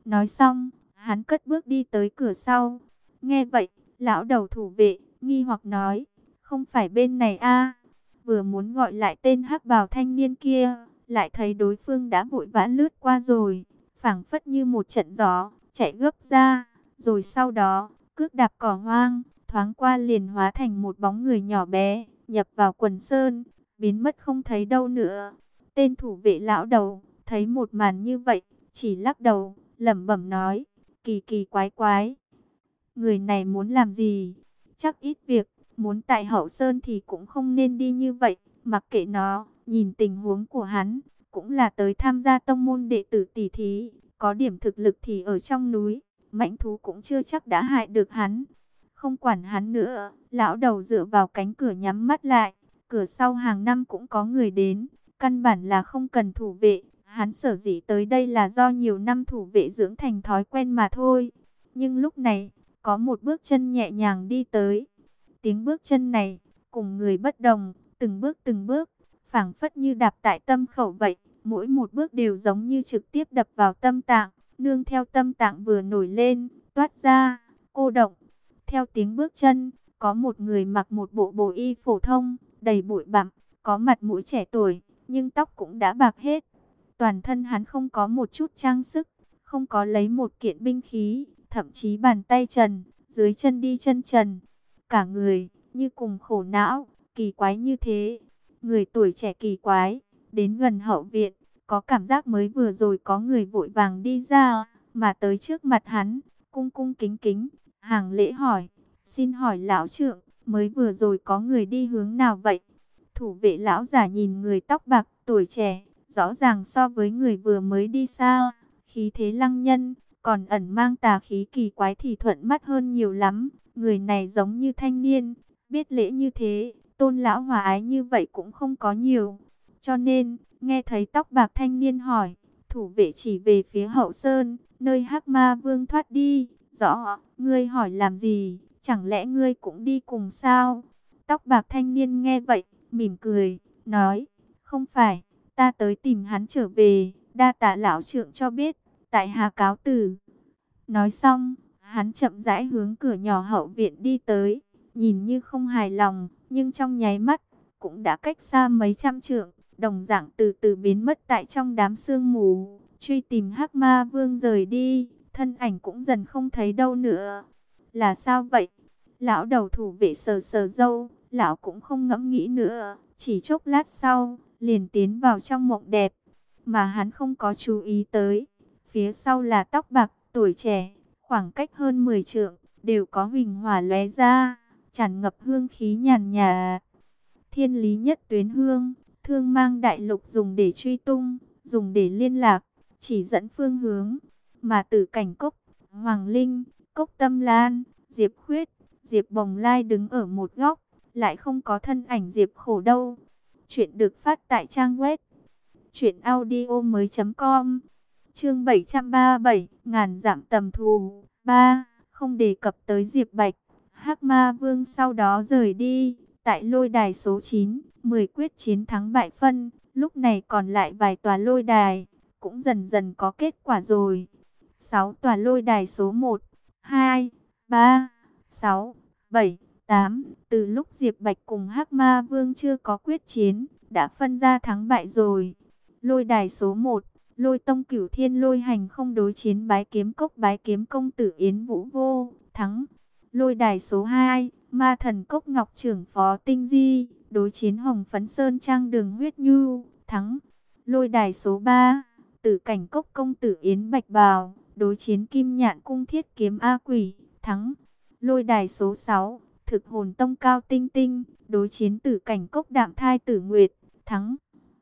Nói xong, hắn cất bước đi tới cửa sau. Nghe vậy, lão đầu thủ vệ, nghi hoặc nói, không phải bên này a? Vừa muốn gọi lại tên hắc bào thanh niên kia, lại thấy đối phương đã vội vã lướt qua rồi, phảng phất như một trận gió, chạy gấp ra, rồi sau đó, cước đạp cỏ hoang, thoáng qua liền hóa thành một bóng người nhỏ bé, nhập vào quần sơn, biến mất không thấy đâu nữa. Tên thủ vệ lão đầu, thấy một màn như vậy, chỉ lắc đầu, lẩm bẩm nói, kỳ kỳ quái quái. Người này muốn làm gì? Chắc ít việc, muốn tại hậu sơn thì cũng không nên đi như vậy, mặc kệ nó, nhìn tình huống của hắn, cũng là tới tham gia tông môn đệ tử tỷ thí, có điểm thực lực thì ở trong núi, mãnh thú cũng chưa chắc đã hại được hắn. Không quản hắn nữa, lão đầu dựa vào cánh cửa nhắm mắt lại, cửa sau hàng năm cũng có người đến, căn bản là không cần thủ vệ, hắn sở dĩ tới đây là do nhiều năm thủ vệ dưỡng thành thói quen mà thôi. Nhưng lúc này, có một bước chân nhẹ nhàng đi tới. Tiếng bước chân này, cùng người bất đồng, từng bước, phảng phất như đạp tại tâm khẩu vậy. Mỗi một bước đều giống như trực tiếp đập vào tâm tạng, nương theo tâm tạng vừa nổi lên, toát ra, cô động. Theo tiếng bước chân, có một người mặc một bộ bồ y phổ thông, đầy bụi bặm, có mặt mũi trẻ tuổi, nhưng tóc cũng đã bạc hết. Toàn thân hắn không có một chút trang sức, không có lấy một kiện binh khí, thậm chí bàn tay trần, dưới chân đi chân trần. Cả người, như cùng khổ não, kỳ quái như thế. Người tuổi trẻ kỳ quái, đến gần hậu viện, có cảm giác mới vừa rồi có người vội vàng đi ra, mà tới trước mặt hắn, cung cung kính kính, hàng lễ hỏi, xin hỏi lão trượng, mới vừa rồi có người đi hướng nào vậy? Thủ vệ lão giả nhìn người tóc bạc, tuổi trẻ, rõ ràng so với người vừa mới đi xa, khí thế lăng nhân, còn ẩn mang tà khí kỳ quái thì thuận mắt hơn nhiều lắm. Người này giống như thanh niên, biết lễ như thế, tôn lão hòa ái như vậy cũng không có nhiều. Cho nên, nghe thấy tóc bạc thanh niên hỏi, thủ vệ chỉ về phía hậu sơn, nơi Hắc Ma Vương thoát đi. Rõ, ngươi hỏi làm gì, chẳng lẽ ngươi cũng đi cùng sao? Tóc bạc thanh niên nghe vậy, mỉm cười, nói, không phải, ta tới tìm hắn trở về, đa tạ lão trượng cho biết, tại hạ cáo từ. Nói xong, hắn chậm rãi hướng cửa nhỏ hậu viện đi tới, nhìn như không hài lòng, nhưng trong nháy mắt, cũng đã cách xa mấy trăm trượng, đồng dạng từ từ biến mất tại trong đám sương mù, truy tìm Hắc Ma Vương rời đi, thân ảnh cũng dần không thấy đâu nữa. Là sao vậy? Lão đầu thủ vệ sờ sờ râu, lão cũng không ngẫm nghĩ nữa, chỉ chốc lát sau, liền tiến vào trong mộng đẹp, mà hắn không có chú ý tới. Phía sau là tóc bạc, tuổi trẻ, khoảng cách hơn 10 trượng, đều có huỳnh hỏa lóe ra, tràn ngập hương khí nhàn nhạt. Thiên lý nhất tuyến hương, thương mang đại lục dùng để truy tung, dùng để liên lạc, chỉ dẫn phương hướng. Mà Tử Cảnh Cốc, Hoàng Linh, Cốc Tâm Lan, Diệp Khuyết, Diệp Bồng Lai đứng ở một góc, lại không có thân ảnh Diệp Khổ đâu. Chuyện được phát tại trang web truyệnaudiomoi.com. Chương 737, ngàn dặm tầm thù. 3. Không đề cập tới Diệp Bạch, Hắc Ma Vương sau đó rời đi. Tại lôi đài số 9, 10 quyết chiến thắng bại phân, lúc này còn lại vài tòa lôi đài, cũng dần dần có kết quả rồi. 6 tòa lôi đài số 1, 2, 3, 6, 7, 8, từ lúc Diệp Bạch cùng Hắc Ma Vương chưa có quyết chiến, đã phân ra thắng bại rồi. Lôi đài số 1, Lôi Tông Cửu Thiên Lôi Hành không đối chiến Bái Kiếm Cốc Bái Kiếm Công Tử Yến Vũ Vô, thắng. Lôi đài số 2, Ma Thần Cốc Ngọc Trưởng Phó Tinh Di, đối chiến Hồng Phấn Sơn Trang Đường Huyết Nhu, thắng. Lôi đài số 3, Tử Cảnh Cốc Công Tử Yến Bạch Bào, đối chiến Kim Nhạn Cung Thiết Kiếm A Quỷ, thắng. Lôi đài số 6, Thực Hồn Tông Cao Tinh Tinh, đối chiến Tử Cảnh Cốc Đạm Thai Tử Nguyệt, thắng.